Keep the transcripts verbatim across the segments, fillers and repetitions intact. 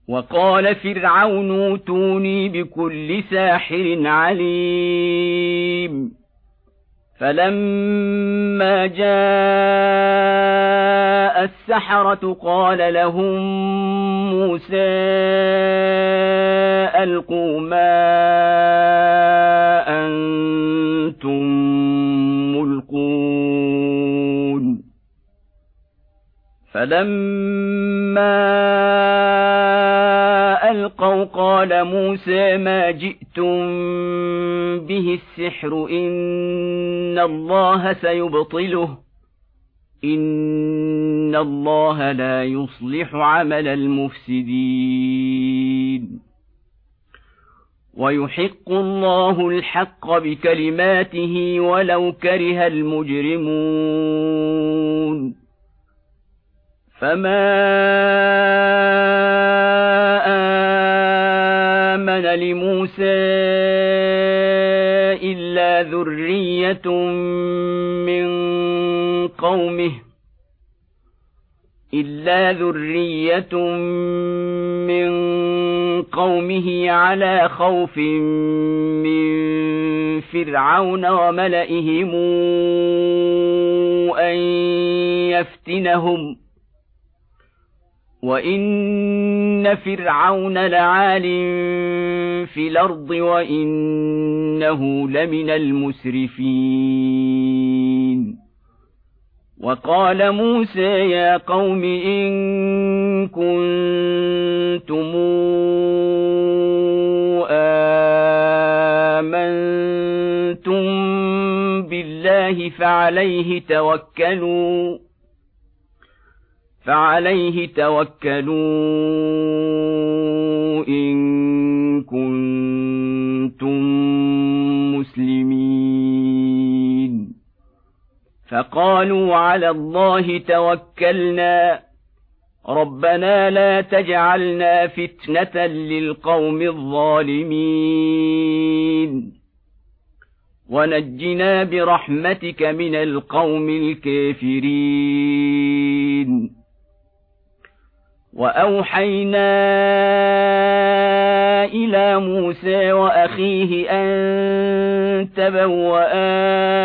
وقال فرعون اوتوني بكل ساحر عليم فلما جاء السحرة قال لهم موسى ألقوا ما أنتم ملقون فلما ألقوا قال موسى ما جئتم به السحر إن الله سيبطله إن الله لا يصلح عمل المفسدين ويحق الله الحق بكلماته ولو كره المجرمون فما آمن لموسى إلا ذرية من قومه إلا ذرية من قومه على خوف من فرعون وملئهم أن يفتنهم وإن فرعون لعال في الأرض وإنه لمن المسرفين وقال موسى يا قوم إن كنتم آمنتم بالله فعليه توكلوا فعليه توكلوا إن كنتم مسلمين فقالوا على الله توكلنا ربنا لا تجعلنا فتنة للقوم الظالمين ونجنا برحمتك من القوم الكافرين وأوحينا إلى موسى وأخيه أن تبوأ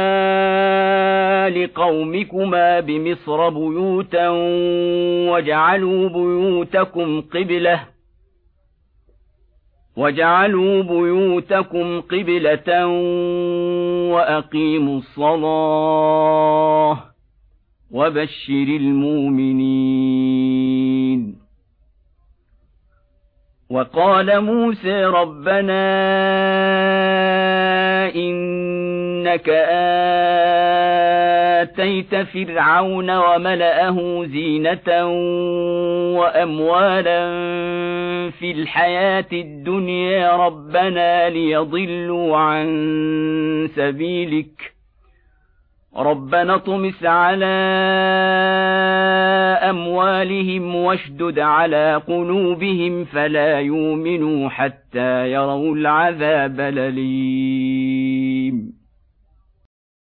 لقومكما بمصر بيوتا وجعلوا بيوتكم قبلة وجعلوا بيوتكم قبلة وأقيموا الصلاة وبشر المؤمنين وقال موسى ربنا إنك آتيت فرعون وملأه زينة وأموالا في الحياة الدنيا ربنا ليضلوا عن سبيلك ربنا اطمس على أموالهم واشدد على قلوبهم فلا يؤمنوا حتى يروا العذاب الأليم